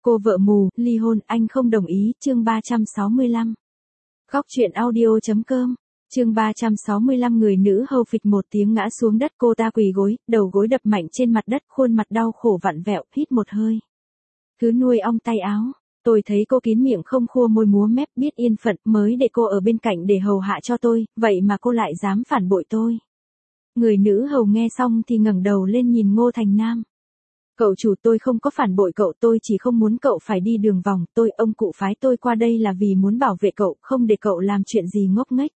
Cô vợ mù, ly hôn, anh không đồng ý, chương 365. Góc truyện audio.com, chương 365 người nữ hầu phịch một tiếng ngã xuống đất, cô ta quỳ gối, đầu gối đập mạnh trên mặt đất, khuôn mặt đau khổ vặn vẹo, hít một hơi. Thứ nuôi ong tay áo, tôi thấy cô kín miệng không khua môi múa mép, biết yên phận mới để cô ở bên cạnh để hầu hạ cho tôi, vậy mà cô lại dám phản bội tôi. Người nữ hầu nghe xong thì ngẩng đầu lên nhìn Ngô Thành Nam. Cậu chủ, tôi không có phản bội cậu, tôi chỉ không muốn cậu phải đi đường vòng, ông cụ phái tôi qua đây là vì muốn bảo vệ cậu, không để cậu làm chuyện gì ngốc nghếch.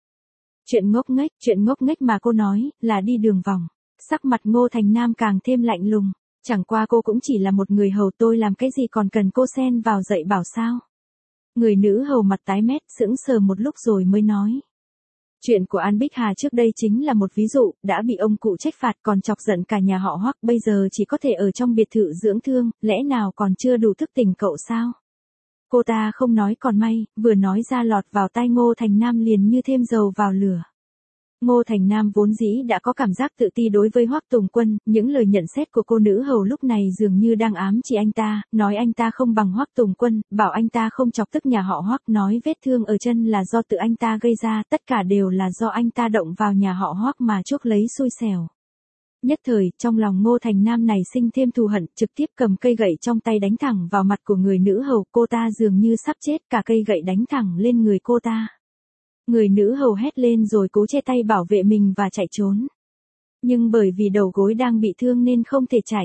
Chuyện ngốc nghếch mà cô nói, là đi đường vòng. Sắc mặt Ngô Thành Nam càng thêm lạnh lùng, chẳng qua cô cũng chỉ là một người hầu, tôi làm cái gì còn cần cô xen vào dạy bảo sao? Người nữ hầu mặt tái mét, sững sờ một lúc rồi mới nói. Chuyện của An Bích Hà trước đây chính là một ví dụ, đã bị ông cụ trách phạt còn chọc giận cả nhà họ Hoắc, bây giờ chỉ có thể ở trong biệt thự dưỡng thương, lẽ nào còn chưa đủ thức tỉnh cậu sao? Cô ta không nói còn may, vừa nói ra lọt vào tai Ngô Thành Nam liền như thêm dầu vào lửa. Ngô Thành Nam vốn dĩ đã có cảm giác tự ti đối với Hoắc Tùng Quân, những lời nhận xét của cô nữ hầu lúc này dường như đang ám chỉ anh ta, nói anh ta không bằng Hoắc Tùng Quân, bảo anh ta không chọc tức nhà họ Hoắc, nói vết thương ở chân là do tự anh ta gây ra, tất cả đều là do anh ta động vào nhà họ Hoắc mà chuốc lấy xui xẻo. Nhất thời, trong lòng Ngô Thành Nam này sinh thêm thù hận, trực tiếp cầm cây gậy trong tay đánh thẳng vào mặt của người nữ hầu, cô ta dường như sắp chết, cả cây gậy đánh thẳng lên người cô ta. Người nữ hầu hét lên rồi cố che tay bảo vệ mình và chạy trốn. Nhưng bởi vì đầu gối đang bị thương nên không thể chạy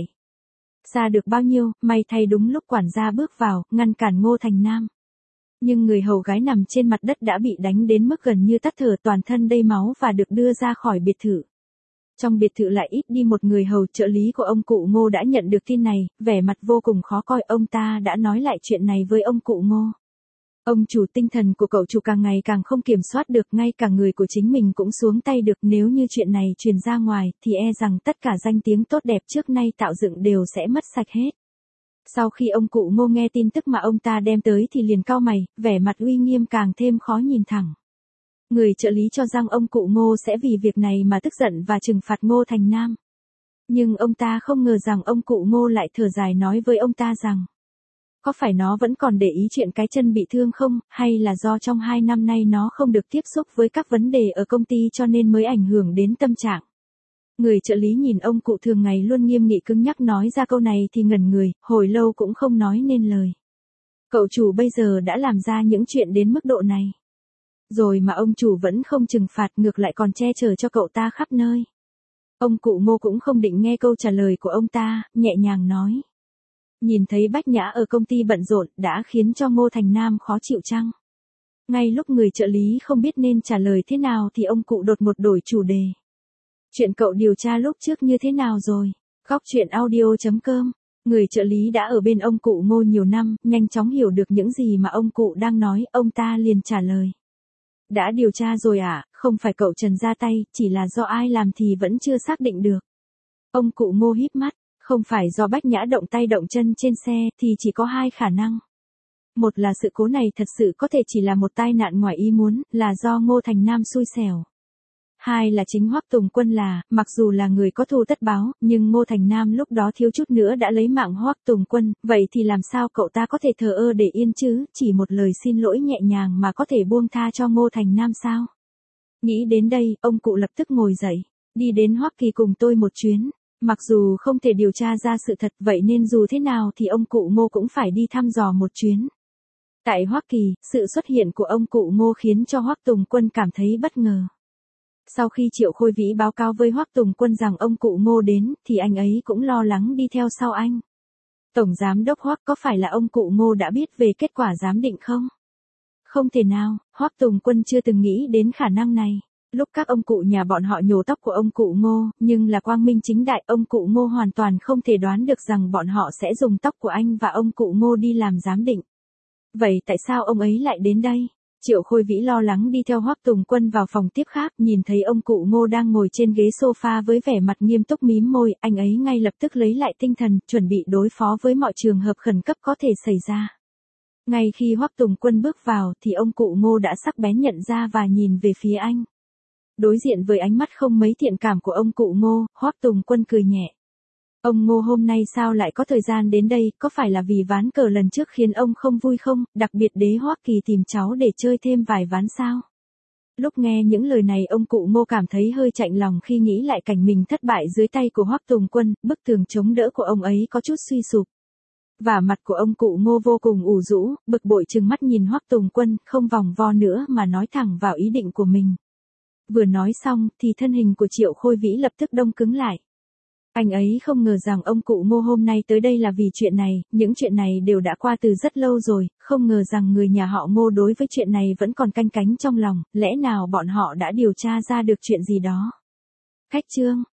xa được bao nhiêu, may thay đúng lúc quản gia bước vào, ngăn cản Ngô Thành Nam. Nhưng người hầu gái nằm trên mặt đất đã bị đánh đến mức gần như tắt thở, toàn thân đầy máu và được đưa ra khỏi biệt thự. Trong biệt thự lại ít đi một người hầu, trợ lý của ông cụ Ngô đã nhận được tin này, vẻ mặt vô cùng khó coi, ông ta đã nói lại chuyện này với ông cụ Ngô. Ông chủ, tinh thần của cậu chủ càng ngày càng không kiểm soát được, ngay cả người của chính mình cũng xuống tay được, nếu như chuyện này truyền ra ngoài, thì e rằng tất cả danh tiếng tốt đẹp trước nay tạo dựng đều sẽ mất sạch hết. Sau khi ông cụ Ngô nghe tin tức mà ông ta đem tới thì liền cau mày, vẻ mặt uy nghiêm càng thêm khó nhìn thẳng. Người trợ lý cho rằng ông cụ Ngô sẽ vì việc này mà tức giận và trừng phạt Ngô Thành Nam. Nhưng ông ta không ngờ rằng ông cụ Ngô lại thở dài nói với ông ta rằng, có phải nó vẫn còn để ý chuyện cái chân bị thương không, hay là do trong 2 năm nay nó không được tiếp xúc với các vấn đề ở công ty cho nên mới ảnh hưởng đến tâm trạng. Người trợ lý nhìn ông cụ thường ngày luôn nghiêm nghị cứng nhắc nói ra câu này thì ngẩn người, hồi lâu cũng không nói nên lời. Cậu chủ bây giờ đã làm ra những chuyện đến mức độ này rồi mà ông chủ vẫn không trừng phạt, ngược lại còn che chở cho cậu ta khắp nơi. Ông cụ Ngô cũng không định nghe câu trả lời của ông ta, nhẹ nhàng nói. Nhìn thấy Bách Nhã ở công ty bận rộn đã khiến cho Ngô Thành Nam khó chịu chăng? Ngay lúc người trợ lý không biết nên trả lời thế nào thì ông cụ đột ngột đổi chủ đề. Chuyện cậu điều tra lúc trước như thế nào rồi? Góc truyện audio.com, người trợ lý đã ở bên ông cụ Ngô nhiều năm, nhanh chóng hiểu được những gì mà ông cụ đang nói, ông ta liền trả lời. Đã điều tra rồi à, không phải cậu Trần ra tay, chỉ là do ai làm thì vẫn chưa xác định được. Ông cụ Ngô híp mắt. Không phải do Bách Nhã động tay động chân trên xe thì chỉ có 2 khả năng. Một là sự cố này thật sự có thể chỉ là một tai nạn ngoài ý muốn, là do Ngô Thành Nam xui xẻo. 2 là chính Hoắc Tùng Quân mặc dù là người có thù tất báo, nhưng Ngô Thành Nam lúc đó thiếu chút nữa đã lấy mạng Hoắc Tùng Quân, vậy thì làm sao cậu ta có thể thờ ơ để yên chứ, chỉ một lời xin lỗi nhẹ nhàng mà có thể buông tha cho Ngô Thành Nam sao? Nghĩ đến đây, ông cụ lập tức ngồi dậy, đi đến Hoắc Kỳ cùng tôi một chuyến. Mặc dù không thể điều tra ra sự thật, vậy nên dù thế nào thì ông cụ Ngô cũng phải đi thăm dò một chuyến. Tại Hoắc Kỳ, sự xuất hiện của ông cụ Ngô khiến cho Hoắc Tùng Quân cảm thấy bất ngờ. Sau khi Triệu Khôi Vĩ báo cáo với Hoắc Tùng Quân rằng ông cụ Ngô đến, thì anh ấy cũng lo lắng đi theo sau anh. Tổng giám đốc Hoắc, có phải là ông cụ Ngô đã biết về kết quả giám định không? Không thể nào, Hoắc Tùng Quân chưa từng nghĩ đến khả năng này. Lúc các ông cụ nhà bọn họ nhổ tóc của ông cụ Ngô, nhưng là quang minh chính đại, ông cụ Ngô hoàn toàn không thể đoán được rằng bọn họ sẽ dùng tóc của anh và ông cụ Ngô đi làm giám định. Vậy tại sao ông ấy lại đến đây? Triệu Khôi Vĩ lo lắng đi theo Hoắc Tùng Quân vào phòng tiếp khác, nhìn thấy ông cụ Ngô đang ngồi trên ghế sofa với vẻ mặt nghiêm túc mím môi, anh ấy ngay lập tức lấy lại tinh thần, chuẩn bị đối phó với mọi trường hợp khẩn cấp có thể xảy ra. Ngay khi Hoắc Tùng Quân bước vào thì ông cụ Ngô đã sắc bén nhận ra và nhìn về phía anh. Đối diện với ánh mắt không mấy thiện cảm của ông cụ Ngô, Hoắc Tùng Quân cười nhẹ. Ông Ngô hôm nay sao lại có thời gian đến đây, có phải là vì ván cờ lần trước khiến ông không vui không, đặc biệt Đế Hoắc Kỳ tìm cháu để chơi thêm vài ván sao? Lúc nghe những lời này ông cụ Ngô cảm thấy hơi chạnh lòng khi nghĩ lại cảnh mình thất bại dưới tay của Hoắc Tùng Quân, bức tường chống đỡ của ông ấy có chút suy sụp. Và mặt của ông cụ Ngô vô cùng ủ rũ, bực bội trừng mắt nhìn Hoắc Tùng Quân, không vòng vo nữa mà nói thẳng vào ý định của mình. Vừa nói xong thì thân hình của Triệu Khôi Vĩ lập tức đông cứng lại. Anh ấy không ngờ rằng ông cụ Ngô hôm nay tới đây là vì chuyện này, những chuyện này đều đã qua từ rất lâu rồi, không ngờ rằng người nhà họ Ngô đối với chuyện này vẫn còn canh cánh trong lòng, lẽ nào bọn họ đã điều tra ra được chuyện gì đó. Khách trương.